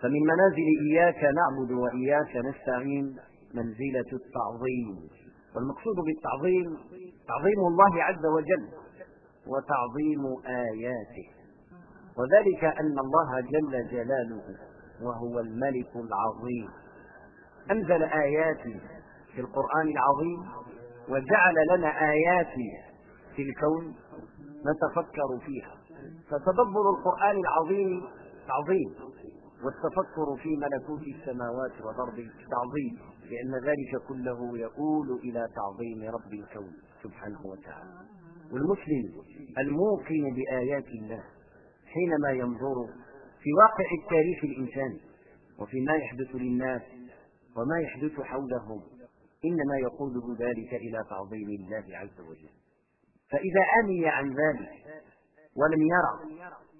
فمن منازل إياك نعبد وإياك نستعين منزلة التعظيم. والمقصود بالتعظيم تعظيم الله عز وجل وتعظيم آياته، وذلك أن الله جل جلاله وهو الملك العظيم أنزل آيات في القرآن العظيم، وجعل لنا آيات في الكون نتفكر فيها. فتدبر القرآن العظيم تعظيم، والتفكر في ملكوت السماوات والأرض تعظيم، لأن ذلك كله يؤول إلى تعظيم رب الكون سبحانه وتعالى. والمسلم الموقن بآيات الله حينما ينظر في واقع التاريخ الإنساني وفيما يحدث للناس وما يحدث حولهم إنما يقوده ذلك إلى تعظيم الله عز وجل. فإذا عمي عن ذلك ولم يرى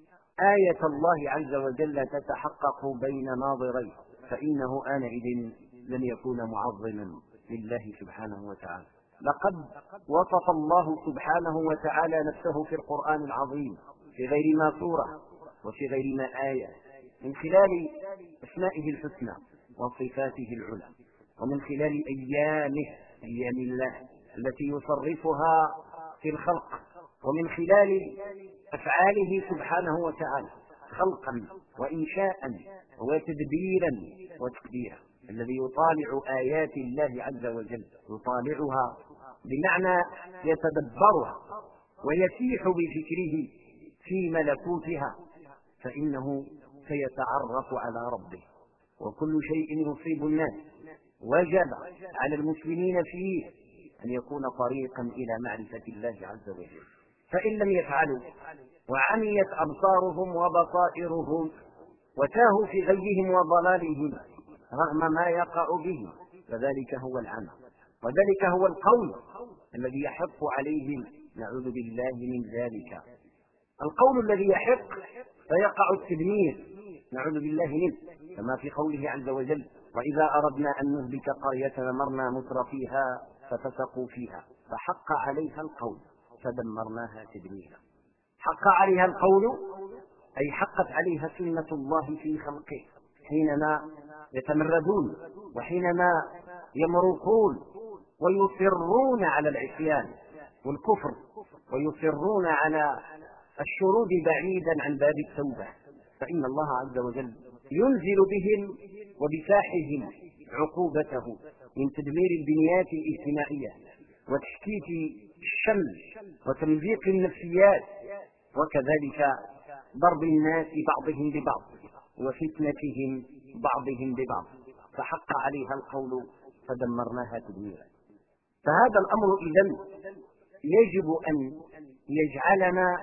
آية الله عز وجل تتحقق بين ناظريه فإنه آنئذ لن يكون معظما لله سبحانه وتعالى. لقد وصف الله سبحانه وتعالى نفسه في القرآن العظيم في غير ما سورة وفي غير ما آية من خلال أسمائه الحسنى وصفاته العلى، ومن خلال أيام الله التي يصرفها في الخلق، ومن خلال أفعاله سبحانه وتعالى خلقا وإنشاء وتدبيرا وتقديرا. الذي يطالع آيات الله عز وجل يطالعها بمعنى يتدبرها ويسيح بفكره في ملكوتها فإنه سيتعرف على ربه. وكل شيء يصيب الناس وجب على المسلمين فيه أن يكون طريقا إلى معرفة الله عز وجل، فإن لم يفعلوا وعميت أبصارهم وبصائرهم وتاهوا في غيهم وضلالهم رغم ما يقع به فذلك هو العمى، وذلك هو القول الذي يحق عليهم، نعوذ بالله من ذلك. القول الذي يحق فيقع التدمير، نعوذ بالله منه، كما في قوله عز وجل: وإذا أردنا أن نهلك قرية أمرنا متر فيها ففسقوا فيها فحق عليها القول فدمرناها تدميرا. حق عليها القول أي حقت عليها سنة الله في خلقه حينما يتمردون وحينما يمرقون ويصرون على العصيان والكفر ويصرون على الشرود بعيدا عن باب التوبة، فإن الله عز وجل ينزل بهم وبساحهم عقوبته من تدمير البنيات الاجتماعية وتشتيت الشمل وتمزيق النفسيات، وكذلك ضرب الناس بعضهم ببعض وفتنتهم بعضهم ببعض، فحق عليها القول فدمرناها تدميرا. فهذا الأمر إذن يجب أن يجعلنا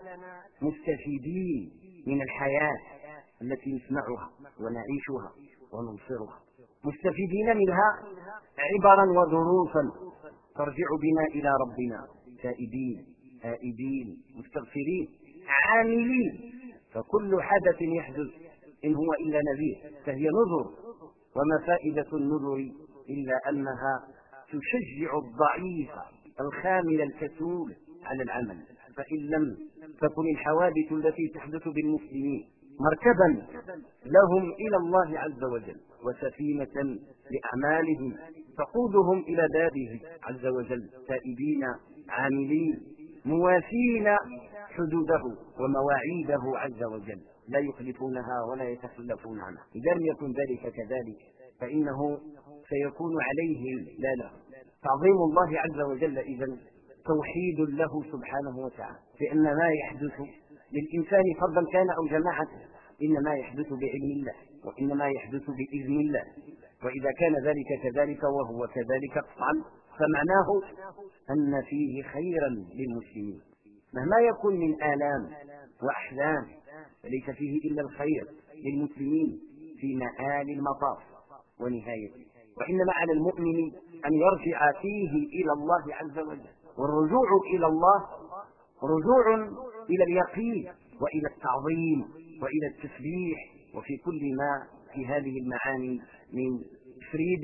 مستفيدين من الحياة التي نسمعها ونعيشها وننصرها، مستفيدين منها عبرا ودروسا ترجع بنا إلى ربنا تائبين آئبين مستغفرين عاملين. فكل حدث يحدث إن هو إلا نذير فهي نذر، وما فائدة النذر إلا أنها تشجع الضعيف الخامل الكسول على العمل. فإن لم تكن الحوادث التي تحدث بالمسلمين مركبا لهم إلى الله عز وجل وسفينة لأعمالهم تقودهم إلى بابه عز وجل تائبين عاملين موافين حدوده ومواعيده عز وجل لا يخلفونها ولا يتخلفون عنها. إذا لم يكن ذلك كذلك فإنه سيكون عليهم لا له تعظيم الله عز وجل، إذن توحيد له سبحانه وتعالى، لأن ما يحدث للإنسان فردا كان أو جماعة إنما يحدث بعلم الله وإنما يحدث بإذن الله، وإذا كان ذلك كذلك وهو كذلك قطعا فمعناه أن فيه خيرا للمسلمين مهما يكون من آلام وأحزان، فليس فيه إلا الخير للمسلمين في مآل المطاف ونهايته. وإنما على المؤمن أن يرجع فيه إلى الله عز وجل، والرجوع إلى الله رجوع إلى اليقين وإلى التعظيم وإلى التسبيح وفي كل ما في هذه المعاني من تفريد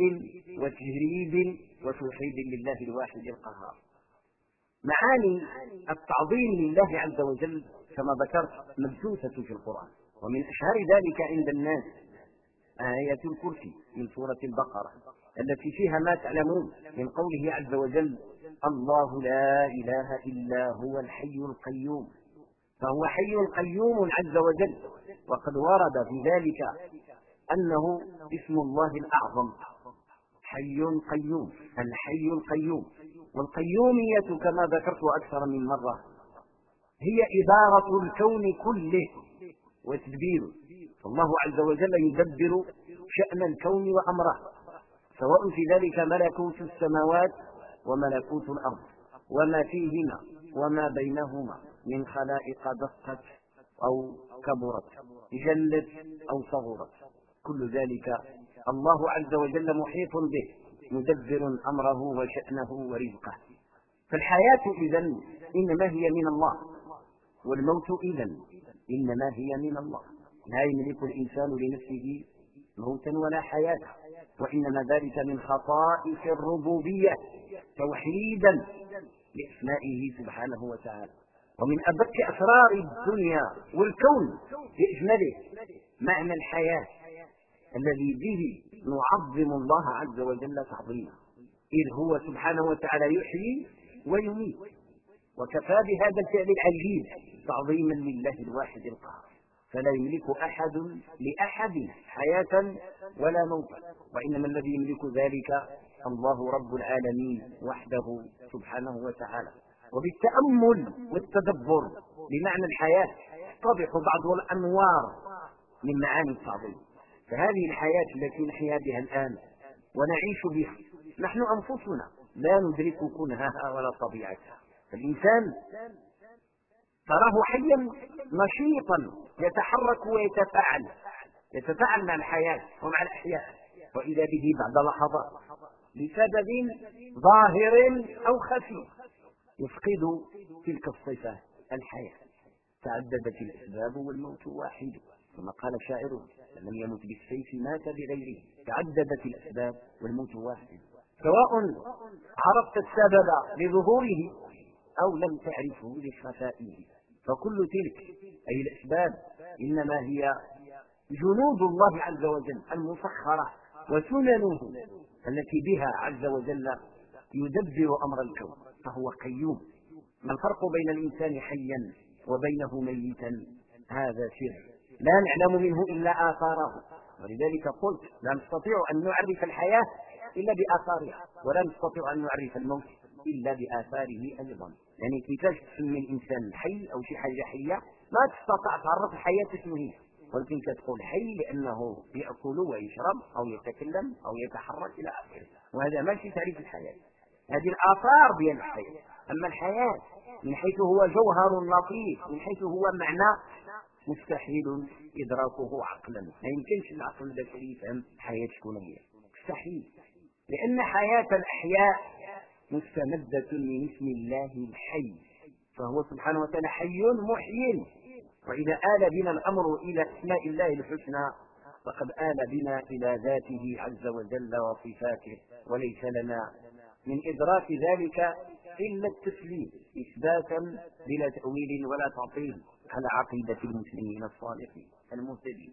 وتجريد وتوحيد لله الواحد القهار. معاني التعظيم لله عز وجل كما ذكرت مبثوثة في القرآن، ومن أشهر ذلك عند الناس آية الكرسي من سورة البقرة التي فيها ما تعلمون من قوله عز وجل: الله لا إله إلا هو الحي القيوم. فهو حي قيوم عز وجل، وقد ورد في ذلك أنه اسم الله الأعظم، حي قيوم، الحي القيوم. والقيومية كما ذكرت أكثر من مرة هي إدارة الكون كله وتدبيره. فالله عز وجل يدبر شأن الكون وأمره، سواء في ذلك ملكوت السماوات وملكوت الأرض وما فيهما وما بينهما من خلائق دقت أو كبرت، جلت أو صغرت، كل ذلك الله عز وجل محيط به، مدبر أمره وشأنه ورزقه. فالحياة إذن إنما هي من الله، والموت إذن إنما هي من الله. لا يملك الإنسان لنفسه موتا ولا حياة، وإنما ذلك من خصائص الربوبية توحيدا لأسمائه سبحانه وتعالى. ومن أدق أسرار الدنيا والكون بإجماله معنى الحياة الذي به نعظم الله عز وجل تعظيما، إذ هو سبحانه وتعالى يحيي ويميت، وكفى بهذا الفعل العجيب تعظيما لله الواحد القهار. فلا يملك أحد لأحد حياة ولا موتا، وإنما الذي يملك ذلك الله رب العالمين وحده سبحانه وتعالى. وبالتأمل والتدبر لمعنى الحياة تتضح بعض الأنوار من معاني التعظيم. فهذه الحياة التي نحيا بها الآن ونعيش بها نحن أنفسنا لا ندرك كنهها ولا طبيعتها. فالإنسان تراه حيا نشيطا يتحرك يتفاعل مع الحياة ومع الأحياء، وإذا به بعد لحظات لسبب ظاهر أو خفي يفقد تلك الصفة الحياة. تعددت الأسباب والموت واحد، كما قال شاعر: من يمت بالسيف مات بغيره. تعددت الأسباب والموت واحد، سواء عرفت السبب لظهوره أو لم تعرفه لخفائه. فكل تلك أي الأسباب إنما هي جنود الله عز وجل المسخرة وسننه التي بها عز وجل يدبر أمر الكون. فهو قيوم. ما الفرق بين الإنسان حيا وبينه ميتا؟ هذا سر لا نعلم منه إلا آثاره. ولذلك قلت لا نستطيع أن نعرف الحياة إلا بآثارها، ولا نستطيع أن نعرف الموت إلا بآثاره أيضا. يعني كيفاش تسمي الإنسان حي أو شي حاجة حية ما تستطيع تعرف الحياة اسمه، ولكن تقول حي لأنه يأكل ويشرب أو يتكلم أو يتحرك إلى آخره، وهذا ماشي تعريف الحياة. هذه الآثار ديال الحياة. أما الحياة من حيث هو جوهر لطيف، من حيث هو معنى مستحيل إدراكه عقلا. ما يمكنش العقل البشري يفهم حياة شكون هي، مستحيل، لأن حياة الأحياء مستمدة من اسم الله الحي، فهو سبحانه وتعالى حي محيي. وإذا آل بنا الأمر إلى اسماء الله الحسنى فقد آل بنا إلى ذاته عز وجل وصفاته، وليس لنا من إدراك ذلك إلا التسليم إثباتا بلا تأويل ولا تعطيل على عقيدة المسلمين الصالحين المهتدين.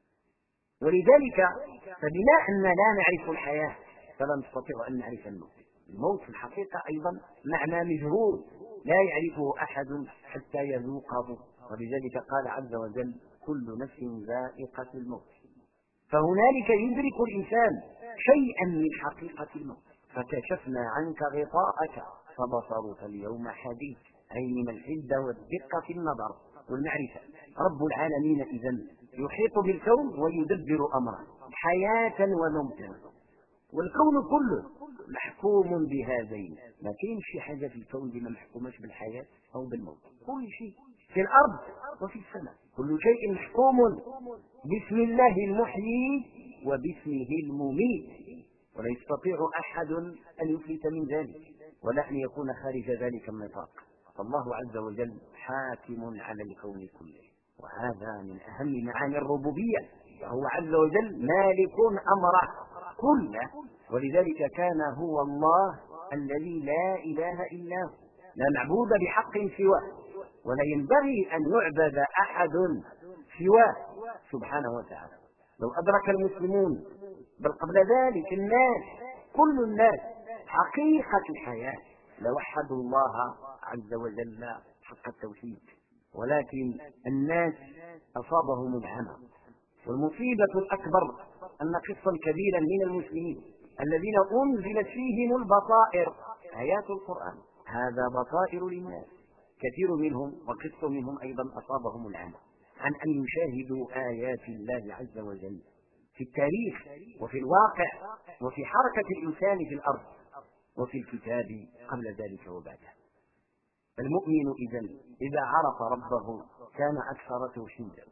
ولذلك فبما أن لا نعرف الحياة فلا نستطيع أن نعرف الموت. الموت في الحقيقة أيضا معنى مجهول لا يعرفه أحد حتى يذوقه، ولذلك قال عز وجل: كل نفس ذائقة الموت. فهنالك يدرك الإنسان شيئا من حقيقة الموت. فكشفنا عنك غطاءك فبصرك اليوم حديد، أي من الحدة والدقة في النظر والمعرفة. رب العالمين إذن يحيط بالكون ويدبر أمره حياة وموتا، والكون كله محكوم بهذين. ما كاينش شي حاجة في الكون اللي ما محكومش بالحياة أو بالموت. كل شيء في الأرض وفي السماء كل شيء محكوم باسم الله المحيي وباسمه المميت، ولا يستطيع أحد أن يفلت من ذلك ولا أن يكون خارج ذلك النطاق. فالله عز وجل حاكم على الكون كله، وهذا من أهم معاني الربوبية. فهو عز وجل مالك أمره كله، ولذلك كان هو الله الذي لا إله إلا هو، لا معبود بحق سواه، ولا ينبغي أن يعبد أحد سواه سبحانه وتعالى. لو أدرك المسلمون بل قبل ذلك الناس كل الناس حقيقة الحياة لوحدوا الله عز وجل حق التوحيد، ولكن الناس أصابهم العمى. والمصيبة الأكبر أن قسطا كبيرا من المسلمين الذين أنزلت فيهم البصائر آيات القرآن، هذا بصائر للناس، كثير منهم وقسط منهم أيضا أصابهم العمى عن أن يشاهدوا آيات الله عز وجل في التاريخ وفي الواقع وفي حركة الإنسان في الأرض وفي الكتاب قبل ذلك وبعده. المؤمن إذا عرف ربه كان أكثر توحيدا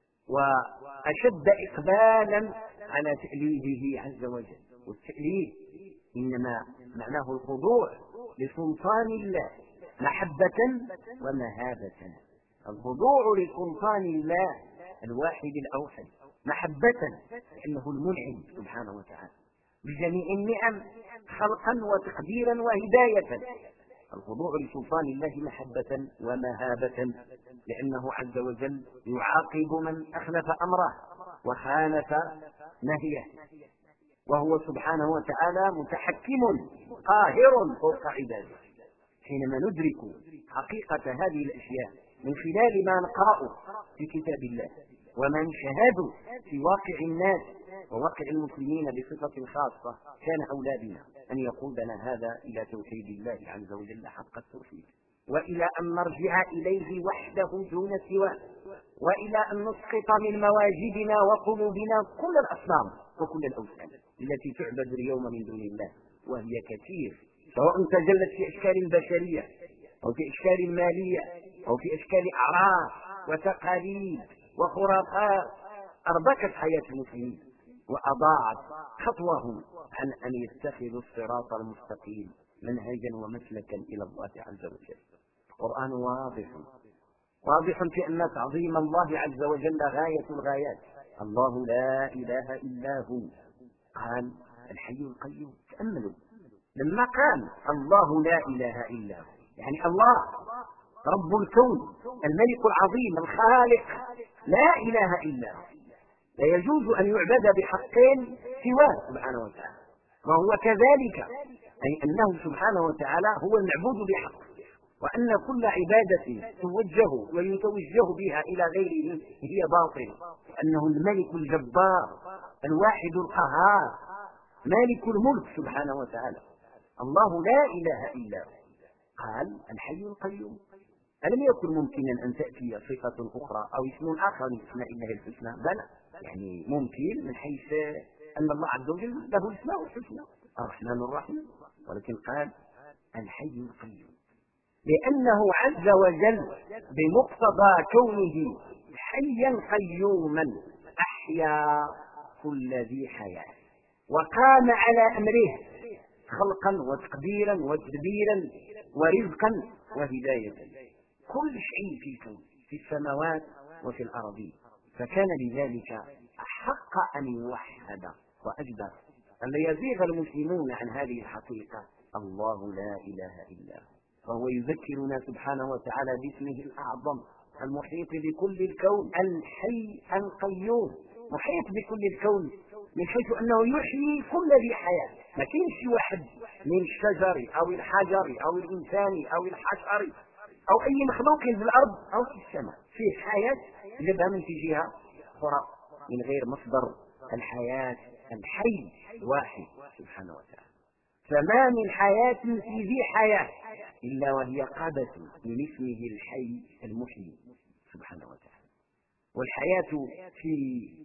وأشد إقبالا على تأليهه عز وجل. والتأليه إنما معناه الخضوع لسلطان الله محبة ومهابة. الخضوع لسلطان الله الواحد الأوحد محبة لأنه المنعم سبحانه وتعالى بجميع النعم خلقا وتقديرا وهداية. الخضوع لسلطان الله محبة ومهابة لأنه عز وجل يعاقب من أخلف أمره وخالف نهيه، وهو سبحانه وتعالى متحكم قاهر فوق عباده. حينما ندرك حقيقة هذه الأشياء من خلال ما نقرأ في كتاب الله وما نشاهد في واقع الناس وواقع المسلمين بصفة خاصة، كان أولى بنا أن يقودنا هذا إلى توحيد الله عز وجل حق التوحيد، وإلى أن نرجع إليه وحده دون سواه، وإلى أن نسقط من مواجدنا وقلوبنا كل الأصنام وكل الأوثان التي تعبد اليوم من دون الله، وهي كثير، سواء تجلت في أشكال بشرية أو في أشكال مالية أو في أشكال أعراف وتقاليد وخرافات أربكت حياة المسلمين وأضاعت خطوهم عن أن يتخذوا الصراط المستقيم منهجا ومسلكا إلى الله عز وجل. القرآن واضح في أن تعظيم الله عز وجل غاية الغايات. الله لا إله إلا هو، قال الحي القيوم. تأملوا لما قال الله لا إله إلا هو، يعني الله رب الكون الملك العظيم الخالق لا إله إلا هو، لا يجوز أن يعبد بحق سواه سبحانه وتعالى، وهو كذلك أي أنه سبحانه وتعالى هو المعبود بحق، وأن كل عبادة توجه ويتوجه بها إلى غيره هي باطل، وأنه الملك الجبار الواحد القهار مالك الملك سبحانه وتعالى. الله لا إله إلا هو، قال الحي القيوم. ألم يكن ممكنا أن تأتي صفة أخرى أو اسم آخر من أسماء الله الحسنى؟ بلى، يعني ممكن من حيث أن الله عز وجل له الأسماء الحسنى الرحمن الرحيم، ولكن قال الحي القيوم لأنه عز وجل بمقتضى كونه حيا قيوما أحيا كل ذي حياة وقام على أمره خلقا وتقديرا وتدبيرا ورزقا وهداية كل شيء في الكون في السماوات وفي الأرض، فكان لذلك أحق أن يوحد وأجدر أن لا يزيغ المسلمون عن هذه الحقيقة. الله لا إله إلا هو، فهو يذكرنا سبحانه وتعالى باسمه الأعظم المحيط بكل الكون، الحي القيوم، محيط بكل الكون من حيث أنه يحيي كل ذي حياة. ما كاينش واحد من الشجر أو الحجر أو الإنسان أو الحشر أو أي مخلوق في الأرض أو في السماء فيه حياة جبها من في جهة أخرى من غير مصدر الحياة الحي الواحد سبحانه وتعالى. فما من حياة في ذي حياة إلا وهي قادة من اسمه الحي المحيي سبحانه وتعالى. والحياة في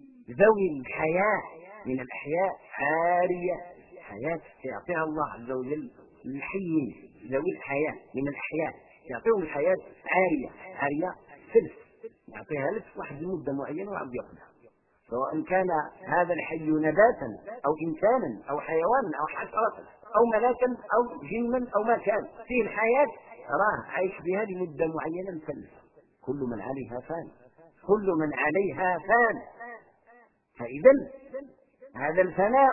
ذوي الحياة من الأحياء عارية، حياة يعطيها الله عز وجل للحيين ذوي الحياة من الأحياء، يعطيهم الحياة عارية سلف، يعطيها لك واحد المدة معينة وعم يقضيها، سواء كان هذا الحي نباتا أو إنسانا أو حيوانا أو حشرة أو ملاكا أو جنا أو ما كان فيه الحياة راه عايش بها لمدة معينة مسلسة. كل من عليها فان، كل من عليها فان. فإذا هذا الفناء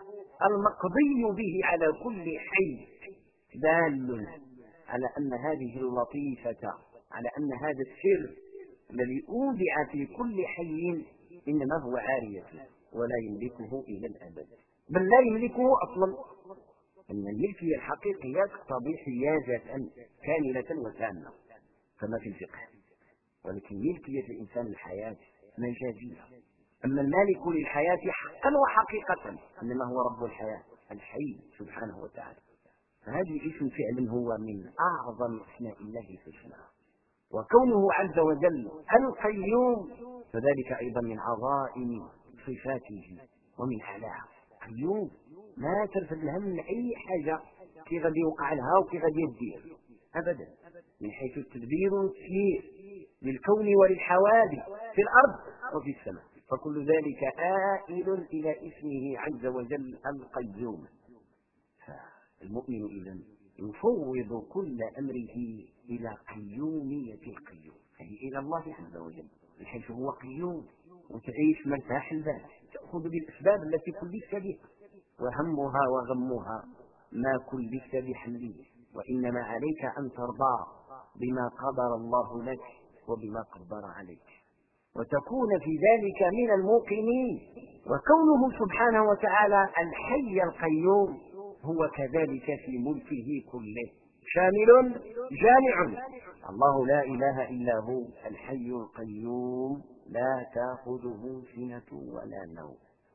المقضي به على كل حي دال على أن هذه اللطيفة، على أن هذا السر الذي أودع في كل حي إنما هو عارية ولا يملكه إلى الأبد، بل لا يملكه أصلا. أن الملكية الحقيقية تقتضي حيازة كاملة وتامة كما في الفقه، ولكن ملكية الإنسان الحياة مجازية. أما المالك للحياة حقا وحقيقة إنما هو رب الحياة الحي سبحانه وتعالى. فهذا الاسم فعلا هو من أعظم أسماء الله الحسنى، وكونه عز وجل القيوم فذلك أيضا من عظائم صفاته ومن أعلاها. قيوم ما ترفد الهم من أي حاجة كي غادي يوقع لها وكي غادي يدير أبدا، من حيث التدبير والتسيير للكون وللحوادث في الأرض وفي السماء، فكل ذلك آئل إلى اسمه عز وجل القيوم. فالمؤمن إذن يفوض كل أمره إلى قيومية القيوم، أي إلى الله عز وجل، من حيث هو قيوم، وتعيش مرتاح البال، تأخذ بالأسباب التي كلفت بها، وهمها وغمها ما كلفت بحمله، وإنما عليك أن ترضى بما قدر الله لك وبما قدر عليك، وتكون في ذلك من الموقنين. وكونه سبحانه وتعالى الحي القيوم هو كذلك في ملكه كله شامل جامع. الله لا إله إلا هو الحي القيوم لا تأخذه سنة ولا نوم.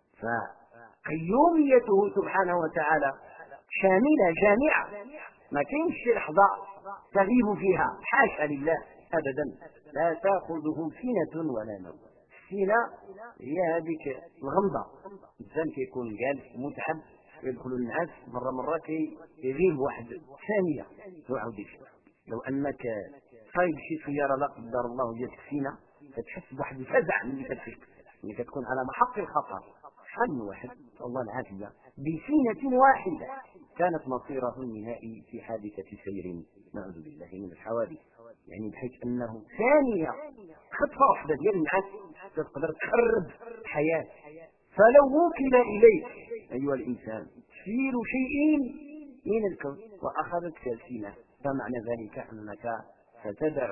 فقيوميته سبحانه وتعالى شاملة جامعة، ما كاينش شي لحظة تغيب فيها، حاشا لله أبدا، لا تأخذه سنة ولا نوم. السنة هي هذيك الغمضة، الإنسان كيكون جالس متعب يدخل النعاس مرة يغيب واحد ثانية ويعاود يفيق. لو أنك صايب شي سيارة لا قدر الله جاتك سنة فتحس بواحد الفزع ملي كتفيق، ملي كتكون على محط الخطر. شحال من واحد الله العافية بسنة واحدة كانت مصيره النهائي في حادثة سير نعوذ بالله من الحوادث، يعني بحيث أنه ثانية خطفة واحدة ديال النعاس تقدر تخرب حياة. فلو وكل إليك أيها الإنسان تسير شيء من الكون وأخذت سلسلة، فمعنى ذلك أنك ستدع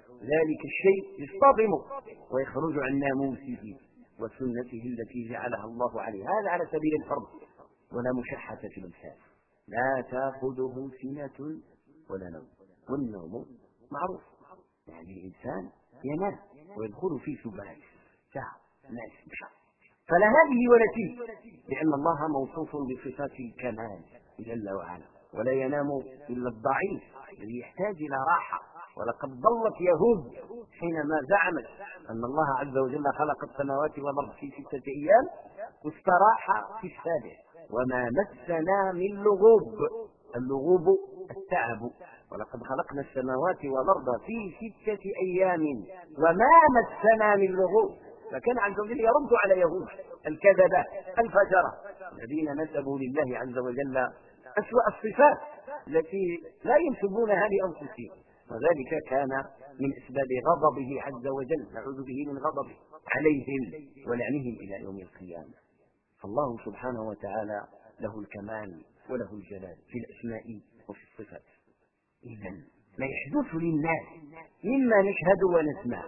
ذلك الشيء يصطدم ويخرج عن ناموسه وسنته التي جعلها الله عليه. هذا على سبيل الفرض ولا مشحة في الإنسان. لا تأخذه سنة ولا نوم، والنوم معروف يعني الإنسان ينام ويدخل في سبات ساعة ناس بشر، فلا هذه ولا تلك، لأن الله موصوف بصفات الكمال جل وعلا، ولا ينام إلا الضعيف الذي يحتاج إلى راحة. ولقد ضلت يهود حينما زعمت أن الله عز وجل خلق السماوات والأرض في 6 أيام واستراح في السابع، وما مسنا من لغوب. اللغوب التعب، ولقد خلقنا السماوات والأرض في 6 أيام وما مسنا من لغوب. فكان عز وجل يرد على يهود الكذبة الفجرة الذين نسبوا لله عز وجل أسوأ الصفات التي لا ينسبونها لأنفسهم، وذلك كان من أسباب غضبه عز وجل، نعوذ به من غضبه عليهم ولعنهم إلى يوم القيامة. فالله سبحانه وتعالى له الكمال وله الجلال في الأسماء وفي الصفات. إذن ما يحدث للناس مما نشهد ونسمع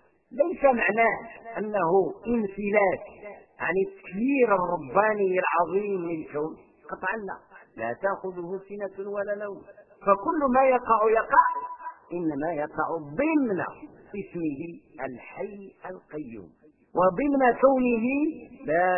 ليس معناه أنه انفلات عن التكبير الرباني العظيم للكون، قطعا لا تأخذه سنة ولا نوم، فكل ما يقع إنما يقع ضمن اسمه الحي القيوم وضمن كونه لا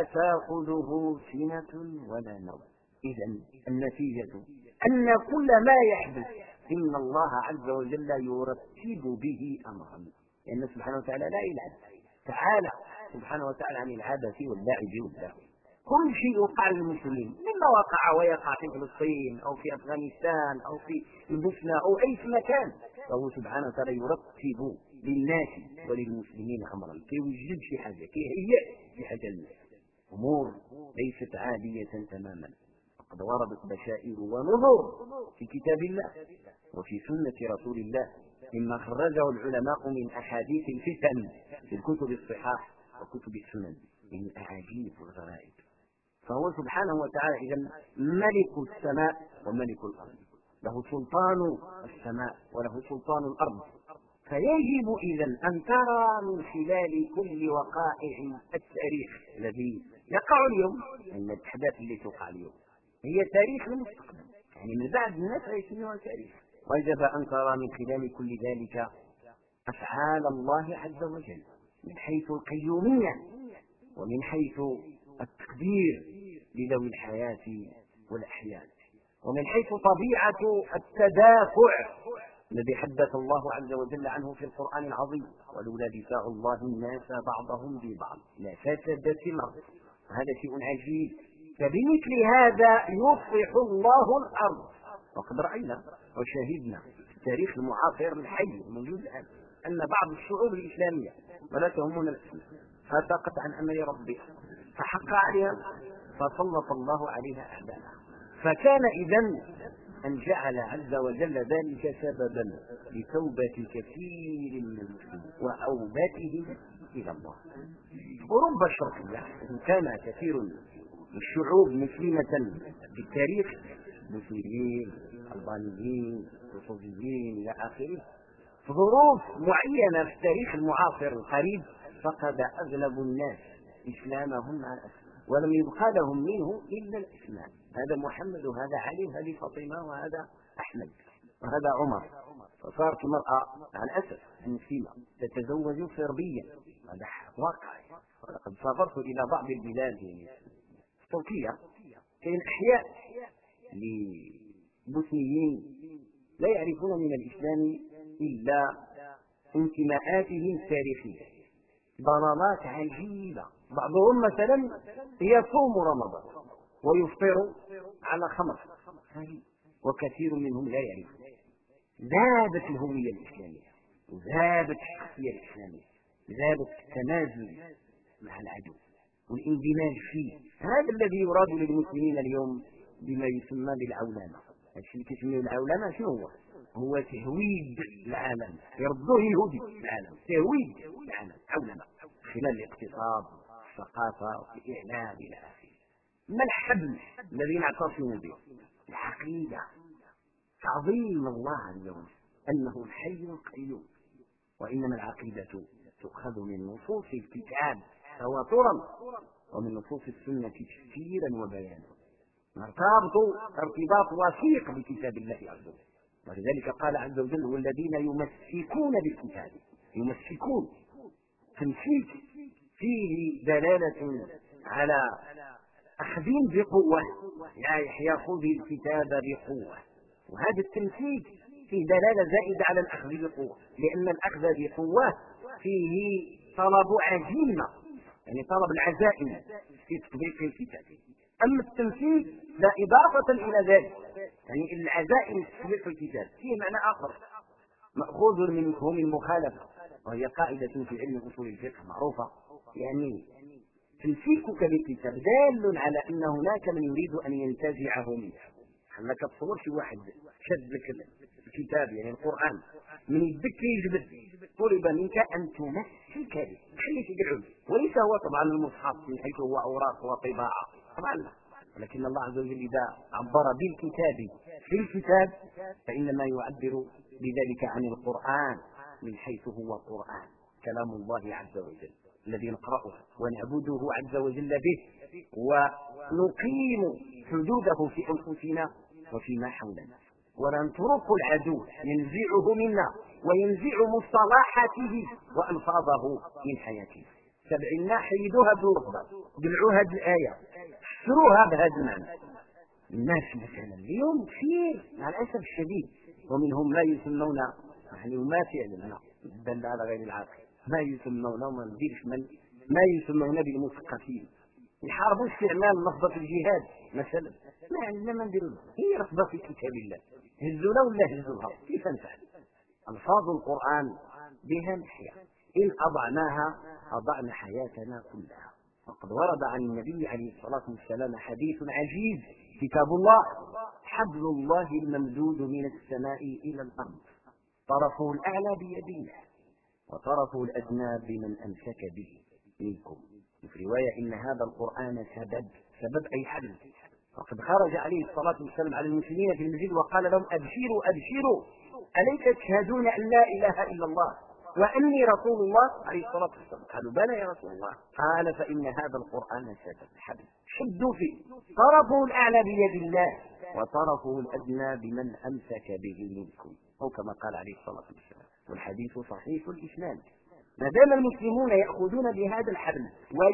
تأخذه سنة ولا نوم. إذن النتيجة أن كل ما يحدث إن الله عز وجل يرتب به أمرا، لأن سبحانه وتعالى لا يلعب، تعالى سبحانه وتعالى عن العبث واللعب واللهو. كل شيء وقع للمسلمين مما وقع ويقع في فلسطين أو في أفغانستان أو في البوسنة أو أي مكان، فهو سبحانه وتعالى يرتب للناس وللمسلمين أمرا، كيوجد شي حاجة، كيهيئ شي حاجة للناس. أمور ليست عادية تماما، قد وردت بشائر ونظر في كتاب الله وفي سنة رسول الله مما خرجه العلماء من أحاديث الفتن في الكتب الصحاح وكتب السنن من الأعاجيب والغرائب. فهو سبحانه وتعالى إذن ملك السماء وملك الأرض، له سلطان السماء وله سلطان الأرض. فيجب إذن أن ترى من خلال كل وقائع التاريخ الذي يقع اليوم، ان الاحداث اللي توقع اليوم هي تاريخ المستقبل، يعني من بعد الناس يسموها تاريخ. وجب ان ترى من خلال كل ذلك افعال الله عز وجل من حيث القيوميه، ومن حيث التقدير لذوي الحياه والاحياء، ومن حيث طبيعه التدافع الذي حدث الله عز وجل عنه في القرآن العظيم: ولولا دفاع الله الناس بعضهم ببعض لفسدت الأرض. هذا شيء عجيب. فبمثل هذا يصلح الله الأرض. وقد رأينا وشاهدنا في التاريخ المعاصر الحي الموجود الآن أن بعض الشعوب الإسلامية ولا تهمنا الإسلام فتقت عن أمر ربها فحق عليها فسلط الله عليها أعداءها. فكان إذن أن جعل عز وجل ذلك سببا لتوبة كثير من المسلمين وأوبتهم إلى الله. أوروبا الشرقية إن كان كثير من الشعوب مسلمة بالتاريخ، مسلمين، ألبانيين، روسيين إلى آخره، في ظروف معينة في التاريخ المعاصر القريب فقد أغلب الناس إسلامهم مع الأسف، ولم يبقى لهم منه إلا الإسلام. هذا محمد وهذا علي وهذا فاطمة وهذا أحمد وهذا عمر. فصارت المرأة مع الأسف المسلمة تتزوج صربيا، هذا واقع. ولقد سافرت إلى بعض البلاد في تركيا، كاين أحياء لبوسنيين لا يعرفون من الإسلام إلا انتماءاتهم التاريخية، ضلالات عجيبة. بعضهم مثلا يصوم رمضان ويفطر على خمر، وكثير منهم لا يعرفون. ذابت الهوية الإسلامية وذابت الشخصية الإسلامية، ذابت التنازل مع العدو والاندماج فيه. هذا الذي يراد للمسلمين اليوم بما يسمى بالعولمة. الشيء اللي كيسميه العولمة شنو هو؟ هو تهويد العالم، يردوه يهودي العالم، تهويد العالم، عولمة خلال الاقتصاد، الثقافة، الإعلام إلى آخره. ما الحبل الذي نعتصم به؟ العقيدة، تعظيم الله عز وجل أنه الحي القيوم. وإنما العقيدة تؤخذ من نصوص الكتاب تواترا ومن نصوص السنة تفسيرا وبيانا، نرتبط ارتباط وثيق بكتاب الله عز وجل. ولذلك قال عز وجل: والذين يمسكون بالكتاب. يمسكون تمسيك فيه دلالة على أخذ بقوة، يا يحيى خذ الكتاب بقوة. وهذا التمسيك فيه دلالة زائدة على الأخذ بقوة، لأن الأخذ بقوة فيه طلب عزيمة، يعني طلب العزائم في تطبيق الكتاب. أما التمسيك لا إضافة إلى ذلك، يعني العزائم في تطبيق الكتاب فيه معنى آخر مأخوذ من مفهوم المخالفة، وهي قاعدة في علم أصول الفقه معروفة. يعني تمسيكك بالكتاب دال على أن هناك من يريد أن ينتزعه منك. انك تصور شي واحد شد لك الكتاب يعني القرآن من يدك يجبد، طلب منك أن تمسك به، خليك يقعد. وليس هو طبعا المصحف من حيث هو أوراق وطباعة طبعا لا، ولكن الله عز وجل إذا عبر بالكتاب في الكتاب فإنما يعبر بذلك عن القرآن من حيث هو قرآن كلام الله عز وجل الذي نقرأه ونعبده عز وجل به، ونقيم حدوده في أنفسنا وفيما حولنا، ونترك العدو ينزعه منا وينزع مصطلحاته وألفاظه من حياتنا. سبعنا حيدوها بالرغبة، قلعوها بالآية، فسروها بهذا المعنى. الناس مثلا اليوم كثير مع الأسف الشديد، ومنهم ما يسمون يعني وما فعلا دل على غير العاقل، ما يسمون وما نديرش من ما يسمون بالمثقفين، يحاربوا استعمال لفظة الجهاد مثلا. ما عندنا ما نديروا، هي رغبة في كتاب الله، هزونا ولا هزوها، كيف نفعل؟ ألفاظ القرآن بها نحيا، إن أضعناها أضعنا حياتنا كلها. وقد ورد عن النبي عليه الصلاة والسلام حديث عجيب: كتاب الله حبل الله الممدود من السماء إلى الأرض، طرفه الأعلى بيد الله وطرفه الأدنى بمن أمسك به منكم. وفي رواية: إن هذا القرآن سبب أي حبل. وقد خرج عليه الصلاة والسلام على المسلمين في المسجد وقال لهم: أبشروا أبشروا، أليس تشهدون أن لا إله إلا الله وأني رسول الله عليه الصلاة والسلام. قالوا بلى يا رسول الله. قال فإن هذا القرآن الحبل شدوا فيه طرفه الأعلى بيد الله وطرفه الأدنى بمن أمسك به منكم، أو كما قال عليه الصلاة والسلام. والحديث صحيح الإسناد. ما دام المسلمون يأخذون بهذا الحبل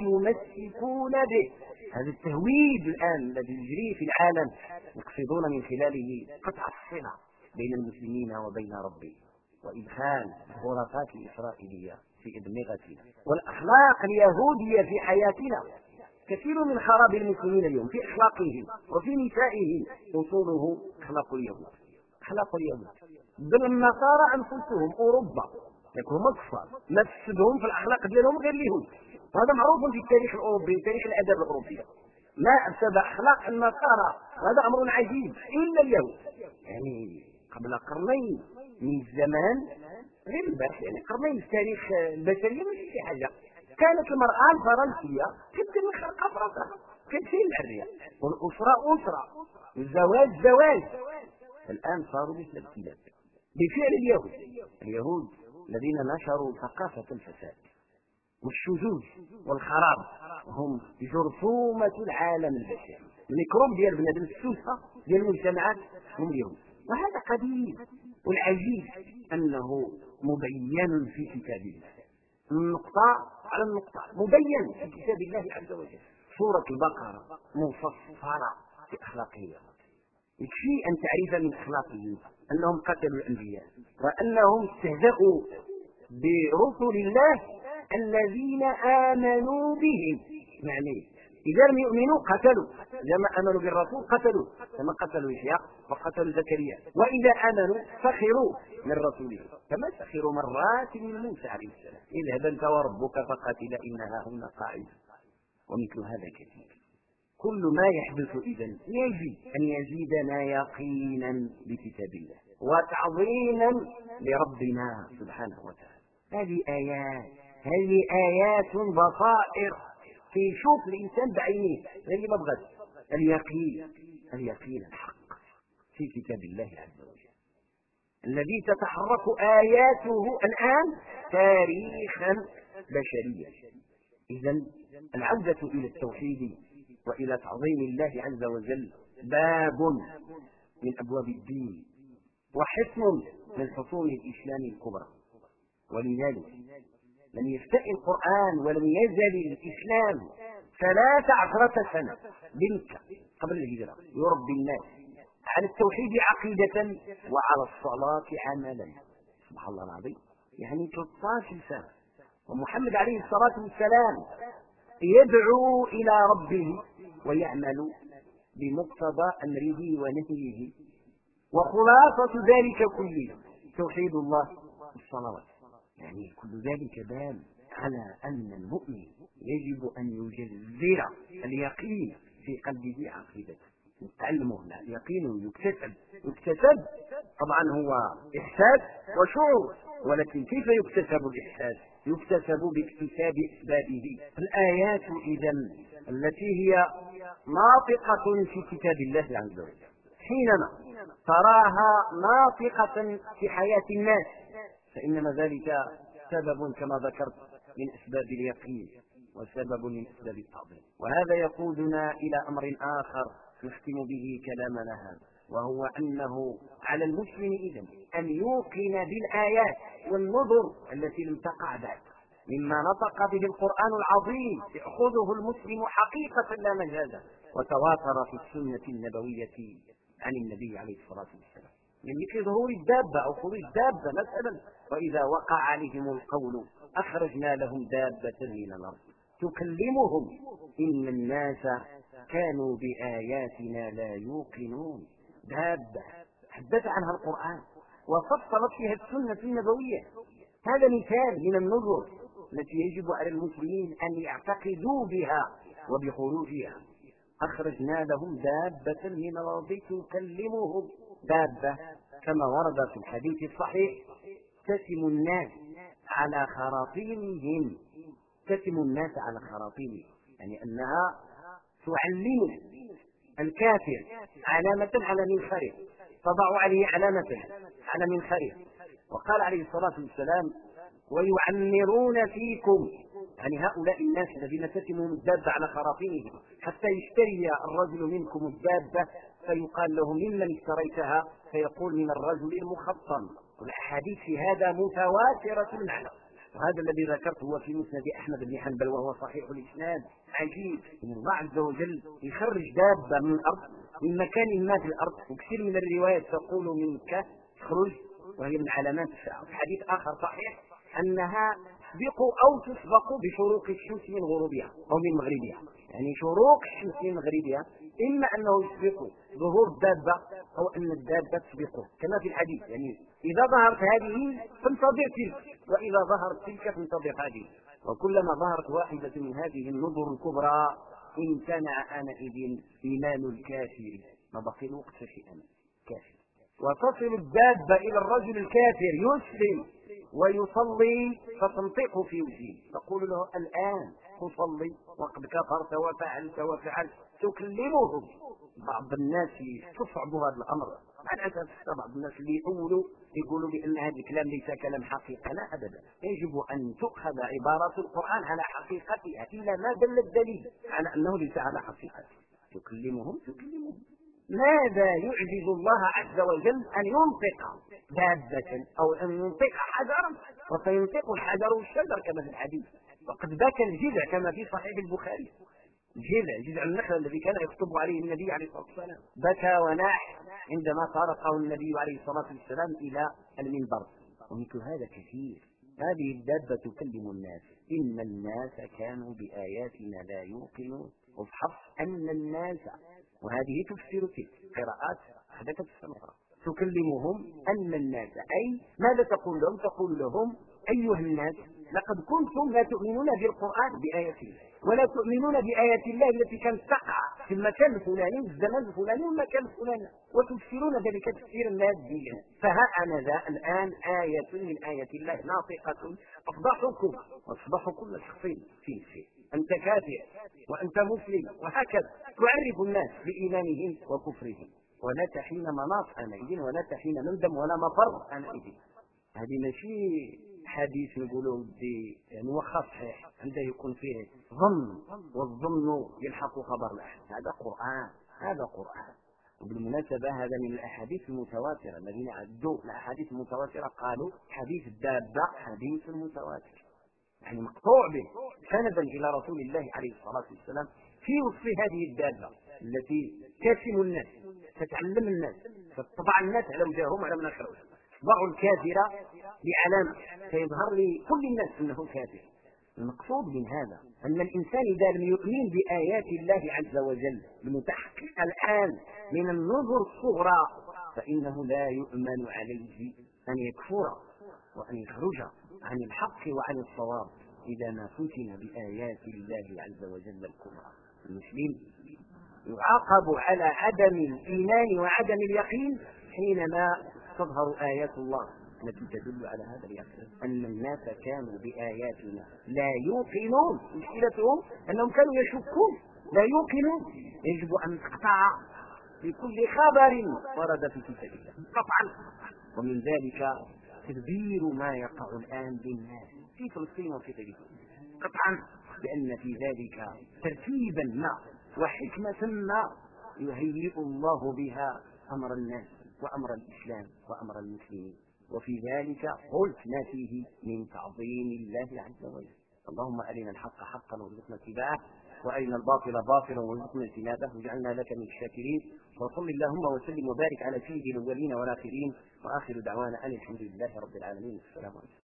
ويمسكون به، هذا التهويد الآن الذي يجري في العالم يقصدون من خلاله قطع الصلة بين المسلمين وبين ربهم وإدخال الخرافات الإسرائيلية في أدمغتنا والأخلاق اليهودية في حياتنا. كثير من خراب المسلمين اليوم في أخلاقهم وفي نسائهم أصوله أخلاق اليهود. أخلاق اليهود بل النصارى أنفسهم أوروبا يكونوا الكفار نفسهم في الأخلاق ديالهم غير اليهود، وهذا معروف في التاريخ الأوروبي تاريخ الأدب الأوروبي. ما أفسد أخلاق النصارى وهذا أمر عجيب إلا اليهود. يعني قبل قرنين من الزمان غير البارح، يعني قرنين في تاريخ البشرية مش شي حاجة، كانت المرأة الفرنسية كتبت من خلقها في راسها كتفين الحرية والأسرة أسرة والزواج زواج. الآن صاروا مثل الكلاب بفعل اليهود الذين نشروا ثقافة الفساد والشذوذ والخراب، هم جرثومة العالم البشري. الميكروب ديال بنادم السوسة ديال المجتمعات هم اليهود. وهذا قديم، والعجيب أنه مبين في كتاب الله النقطة على النقطة، مبين في كتاب الله عز وجل. سورة البقرة مفصلة في أخلاقهم. يكفي أن تعرف من أخلاقهم أنهم قتلوا الأنبياء وأنهم استهزأوا برسل الله الذين آمنوا بهم. يعني إذا لم يؤمنوا قتلوا، إذا ما آمنوا بالرسول قتلوا، كما قتلوا يحيى وقتلوا زكريا. وإذا آمنوا سخروا من رسوله كما سخروا مرات من موسى عليه السلام. اذهب أنت وربك فقاتلا إنها هنا قاعدة. ومثل هذا كثير. كل ما يحدث إذن يجب أن يزيدنا يقينا بكتاب الله وتعظيما لربنا سبحانه وتعالى. هذه آيات بصائر في شوف الإنسان بعينه اللي ما بغاش اليقين الحق في كتاب الله عز وجل الذي تتحرك آياته الآن تاريخا بشريا. إذن العودة إلى التوحيد وإلى تعظيم الله عز وجل باب من أبواب الدين وحصن من حصون الإسلام الكبرى. ولذلك لم يفتئ القرآن ولم يزل الإسلام 13 سنة بمكة قبل الهجرة يربي الناس على التوحيد عقيدة وعلى الصلاة عملا. سبحان الله العظيم، يعني 13 سنة ومحمد عليه الصلاة والسلام يدعو إلى ربه ويعمل بمقتضى أمره ونهيه. وخلاصة ذلك كله توحيد الله والصلوات. يعني كل ذلك دال على أن المؤمن يجب أن يجذر اليقين في قلبه عقيدته يتعلمه. لا يقين يكتسب طبعا هو إحساس وشعور، ولكن كيف يكتسب الإحساس؟ يكتسب باكتساب أسبابه. الآيات إذن التي هي ناطقة في كتاب الله عز وجل حينما تراها ناطقة في حياة الناس فإنما ذلك سبب كما ذكرت من أسباب اليقين وسبب من أسباب التعظيم. وهذا يقودنا إلى أمر آخر نختم به كلامنا هذا، وهو أنه على المسلم إذن أن يوقن بالآيات والنذر التي لم تقع بعد مما نطق به القرآن العظيم يأخذه المسلم حقيقة لا مجازا وتواتر في السنة النبوية عن النبي عليه الصلاة والسلام. من مثل ظهور الدابة أو خروج الدابة مثلا، وإذا وقع عليهم القول أخرجنا لهم دابة من الأرض تكلمهم إن الناس كانوا بآياتنا لا يوقنون. دابة حدث عنها القرآن وفصلت فيها السنة النبوية. هذا مثال من النذر التي يجب على المسلمين أن يعتقدوا بها وبخروجها. أخرجنا لهم دابة من الأرض تكلمهم. دابة كما ورد في الحديث الصحيح تسم الناس على خراطيمهم، يعني أنها تعلم الكافر علامة على منخره، تضع عليه علامة على منخره. وقال عليه الصلاة والسلام ويعمرون فيكم، يعني هؤلاء الناس الذين تتمهم الدابة على خراطيمهم حتى يشتري الرجل منكم الدابة فيقال له ممن اشتريتها فيقول من الرجل المخطم. والأحاديث في هذا متواترة المعنى، وهذا الذي ذكرته هو في مسند أحمد بن حنبل وهو صحيح الإسناد. عجيب ان الله عز وجل يخرج دابة من الأرض من مكان ما في الأرض، وكثير من الروايات تقول منك تخرج، وهي من علامات الساعة. حديث آخر صحيح أنها تسبق أو تسبق بشروق الشمس من غروبها أو من مغربها، يعني شروق الشمس من مغربها إما أنه يسبق ظهور الدابة أو أن الدابة تسبقه كما في الحديث، يعني إذا ظهرت هذه فانتظر تلك، وإذا ظهرت تلك فانتظر هذه، وكلما ظهرت واحدة من هذه النظر الكبرى امتنع آنئذ إيمان الكافر، ما بقي الوقت شيئا كافر. وتصل الدابة إلى الرجل الكافر يسلم ويصلي فتنطق في وجهه، تقول له الآن تصلي وقد كفرت وفعلت تكلمه. بعض الناس يستصعبوا هذا الأمر، مع الأسف بعض الناس اللي يقولوا بأن هذا الكلام ليس كلام حقيقة. لا أبدا، يجب أن تؤخذ عبارات القرآن على حقيقتها إلا ما دل الدليل على أنه ليس على حقيقته. تكلمهم ماذا يعجز الله عز وجل أن ينطق دابة أو أن ينطق حجرا، وسينطق الحجر والشجر كما في الحديث. وقد بكى الجذع كما في صحيح البخاري، جذع النخل الذي كان يخطب عليه النبي عليه الصلاة والسلام بكى وناح عندما فارقه النبي عليه الصلاة والسلام إلى المنبر. ومثل هذا كثير. هذه الدابة تكلم الناس، إن الناس كانوا بآياتنا لا يوقنون. وافحص أن الناس، وهذه تفسر تلك قراءات حدثت السماء، تكلمهم أن الناس، أي ماذا تقول لهم؟ تقول لهم أيها الناس لقد كنتم لا تؤمنون بالقرآن بآيات الله، ولا تؤمنون بآيات الله التي كانت تقع في المكان الفلاني والزمان الفلاني والمكان الفلاني، وتفسرون ذلك تفسيرا ماديا. فها أنا ذا الآن آية من آيات الله ناطقة أفضحكم وأصبح كل شخص في نفسه، أنت كافر وأنت مسلم، وهكذا تعرف الناس بإيمانهم وكفرهم. ولا تحين مناص أنئذ، ولا تحين مندم ولا مفر أنئذ. هذه ماشي حديث نقولوا يعني وخا صحيح عنده يكون فيه ظن، والظن يلحق خبر الأحد. هذا قرآن، هذا قرآن. وبالمناسبة هذا من الأحاديث المتواترة، الذين عدوا الأحاديث المتواترة قالوا حديث الدابة حديث متواتر، يعني مقطوع به سندا إلى رسول الله عليه الصلاة والسلام في وصف هذه الدابة التي تسم الناس، تتعلم الناس، تطبع الناس على وجههم على مناخرهم، تطبع الكافر بعلامة فيظهر لكل الناس أنه كافر. المقصود من هذا أن الإنسان إذا لم يؤمن بآيات الله عز وجل المتحقق الآن من النظر الصغرى فإنه لا يؤمن عليه أن يكفر وأن يخرج عن الحق وعن الصواب إذا ما فتن بآيات الله عز وجل الكبرى. المسلم يعاقب على عدم الإيمان وعدم اليقين حينما تظهر آيات الله التي تدل على هذا اليقين، أن الناس كانوا بآياتنا لا يوقنون. مشكلتهم أنهم كانوا يشكون لا يوقنون. يجب أن تقطع بكل خبر ورد في كتاب الله قطعا. ومن ذلك تدبير ما يقع الآن بالناس في فلسطين وفي غيرها قطعا، لأن في ذلك ترتيبا ما وحكمة ما يهيئ الله بها أمر الناس وأمر الإسلام وأمر المسلمين، وفي ذلك قلت ما فيه من تعظيم الله عز وجل. اللهم أرنا الحق حقا وارزقنا اتباعه، وأرنا الباطل باطلا وارزقنا اجتنابه، واجعلنا لك من الشاكرين. وصل اللهم وسلم وبارك على سيد الأولين والآخرين، وآخر دعوانا أن الحمد لله رب العالمين. السلام عليكم.